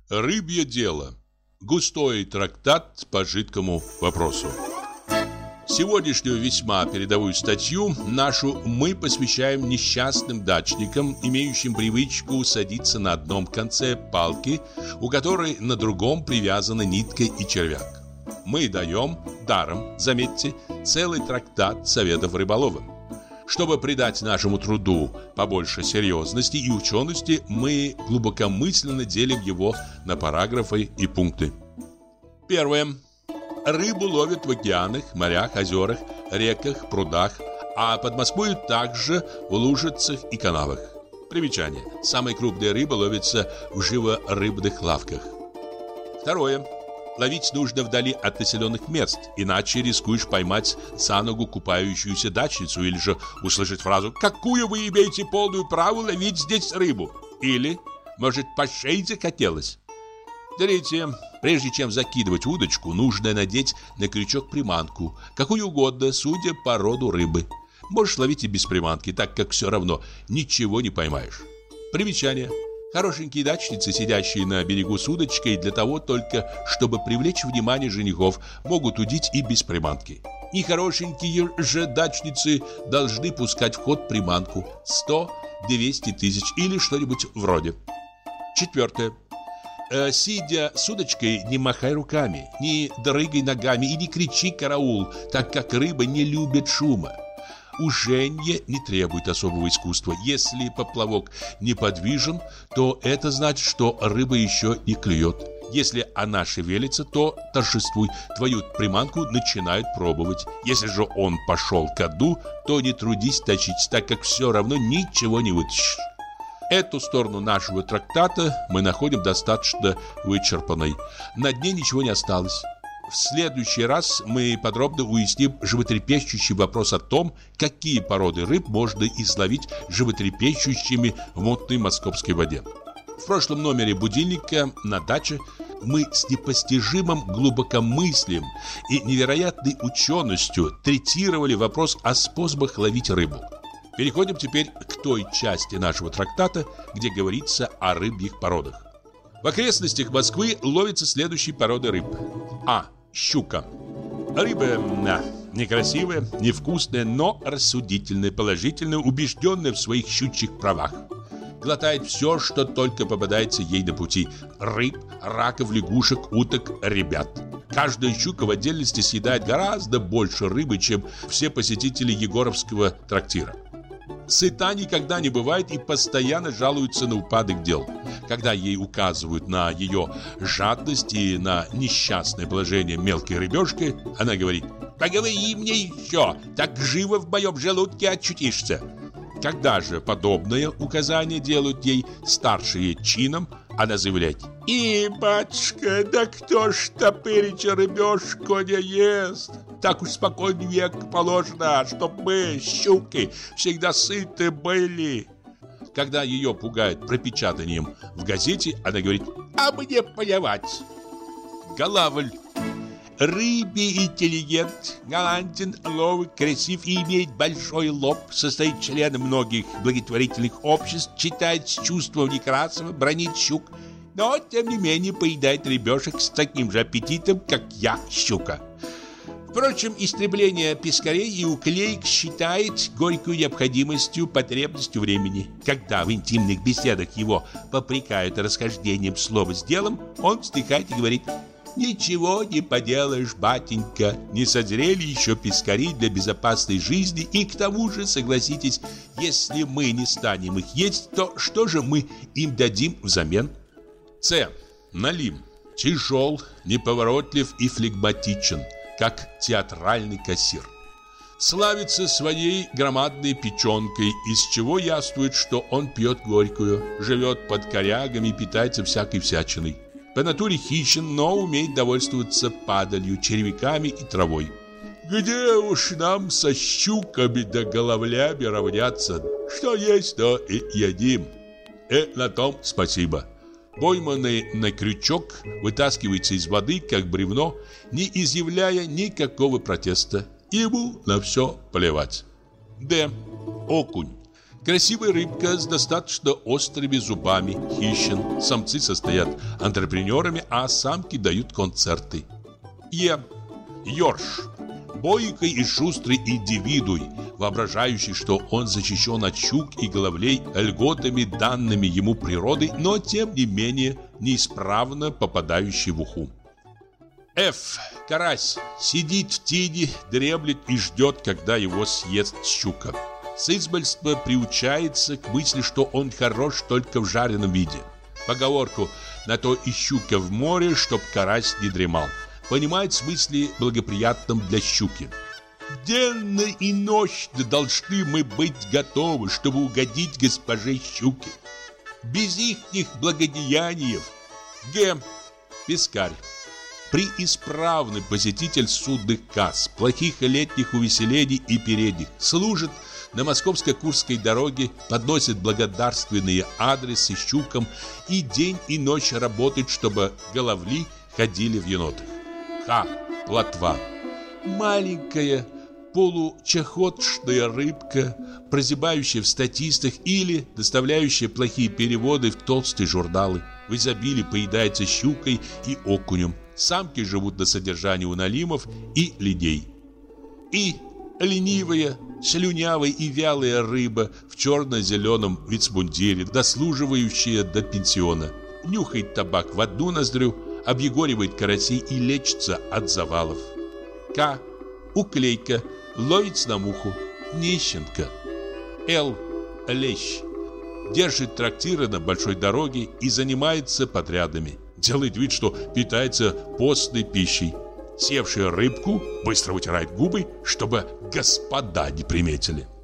Рыбье дело. Густой трактат по жидкому вопросу. Сегодняшнюю весьма передовую статью нашу мы посвящаем несчастным дачникам, имеющим привычку садиться на одном конце палки, у которой на другом привязана нитка и червяк. Мы даем даром, заметьте, целый трактат советов рыболовам. Чтобы придать нашему труду побольше серьезности и учености, мы глубокомысленно делим его на параграфы и пункты. Первое. Рыбу ловят в океанах, морях, озерах, реках, прудах, а под Москвой также в лужицах и канавах. Примечание. Самая крупная рыба ловится в живорыбных лавках. Второе. Ловить нужно вдали от населенных мест, иначе рискуешь поймать за ногу купающуюся дачницу или же услышать фразу «Какую вы имеете полную право ловить здесь рыбу?» Или «Может, по шее захотелось?» Третье. Прежде чем закидывать удочку, нужно надеть на крючок приманку, какую угодно, судя по роду рыбы. Можешь ловить и без приманки, так как все равно ничего не поймаешь. Примечание. Хорошенькие дачницы, сидящие на берегу с удочкой для того только, чтобы привлечь внимание женихов, могут удить и без приманки. Нехорошенькие же дачницы должны пускать в ход приманку 100-200 тысяч или что-нибудь вроде. Четвертое. Сидя с удочкой, не махай руками, не дрыгай ногами и не кричи «караул», так как рыба не любит шума. Уженье не требует особого искусства. Если поплавок неподвижен, то это значит, что рыба еще не клюет. Если она шевелится, то торжествуй, твою приманку начинают пробовать. Если же он пошел ко дну, то не трудись точить, так как все равно ничего не вытащишь. Эту сторону нашего трактата мы находим достаточно вычерпанной. На дне ничего не осталось. В следующий раз мы подробно уясним животрепещущий вопрос о том, какие породы рыб можно изловить животрепещущими в мутной московской воде. В прошлом номере «Будильника» на даче мы с непостижимым глубокомыслием и невероятной ученостью третировали вопрос о способах ловить рыбу. Переходим теперь к той части нашего трактата, где говорится о рыбьих породах. В окрестностях Москвы ловятся следующие породы рыб. А. Щука. Рыба некрасивая, невкусная, но рассудительная, положительная, убежденная в своих щучьих правах. Глотает все, что только попадается ей на пути. Рыб, раков, лягушек, уток, ребят. Каждая щука в отдельности съедает гораздо больше рыбы, чем все посетители Егоровского трактира. Сыта никогда не бывает и постоянно жалуется на упадок дел. Когда ей указывают на ее жадность и на несчастное положение мелкой рыбешки, она говорит: «Поговори мне еще, так живо в моем желудке очутишься». Когда же подобное указание делают ей старшие чином, она заявляет: «И, батюшка, да кто ж топырича рыбешку не ест? Так уж спокойный век положено, чтоб мы, щуки, всегда сыты были». Когда ее пугают пропечатанием в газете, она говорит: «А мне плевать». Голавль. Рыбий интеллигент, галантен, ловок, красив и имеет большой лоб, состоит членом многих благотворительных обществ, читает с чувством Некрасова, бранит щук, но, тем не менее, поедает рыбешек с таким же аппетитом, как я, щука. Впрочем, истребление пескарей и уклеек считает горькую необходимостью, потребностью времени. Когда в интимных беседах его попрекают расхождением слова с делом, он вздыхает и говорит: «Ничего не поделаешь, батенька, не созрели еще пескари для безопасной жизни, и к тому же, согласитесь, если мы не станем их есть, то что же мы им дадим взамен?» С. Налим. Тяжел, неповоротлив и флегматичен, как театральный кассир. Славится своей громадной печенкой, из чего яствует, что он пьет горькую, живет под корягами и питается всякой всячиной. По натуре хищен, но умеет довольствоваться падалью, червяками и травой. Где уж нам со щуками да головлями равняться? Что есть, то и едим. И на том спасибо. Пойманный на крючок вытаскивается из воды, как бревно, не изъявляя никакого протеста. Ему на все плевать. Д. Окунь. Красивая рыбка с достаточно острыми зубами, хищен. Самцы состоят антрепренерами, а самки дают концерты. Ёрш. Бойкий и шустрый индивидуй, воображающий, что он защищен от щук и головлей льготами, данными ему природой, но тем не менее неисправно попадающий в уху. Карась. Сидит в тени, дремлет и ждет, когда его съест щука. С измальства приучается к мысли, что он хорош только в жареном виде. Поговорку «на то и щука в море, чтоб карась не дремал» понимает в смысле благоприятном для щуки. Денно и ночно должны мы быть готовы, чтобы угодить госпоже щуке. Без ихних благодеяний. Пескарь. Преисправный посетитель судных касс, плохих летних увеселений и передних, служит на московско-курской дороге, подносит благодарственные адресы щукам и день и ночь работает, чтобы головли ходили в енотах. Плотва. Маленькая получахотшная рыбка, прозябающая в статистах или доставляющая плохие переводы в толстые журналы, в изобилии поедается щукой и окунем. Самки живут на содержании у налимов и ледей. И ленивая, слюнявая и вялая рыба в черно-зеленом вицмундире, дослуживающая до пенсиона, нюхает табак в одну ноздрю, объегоривает карасей и лечится от завалов. Уклейка. Ловит на муху. Нищенка. Лещ. Держит трактиры на большой дороге и занимается подрядами. Делает вид, что питается постной пищей. Севшая рыбку быстро вытирает губы, чтобы господа не приметили.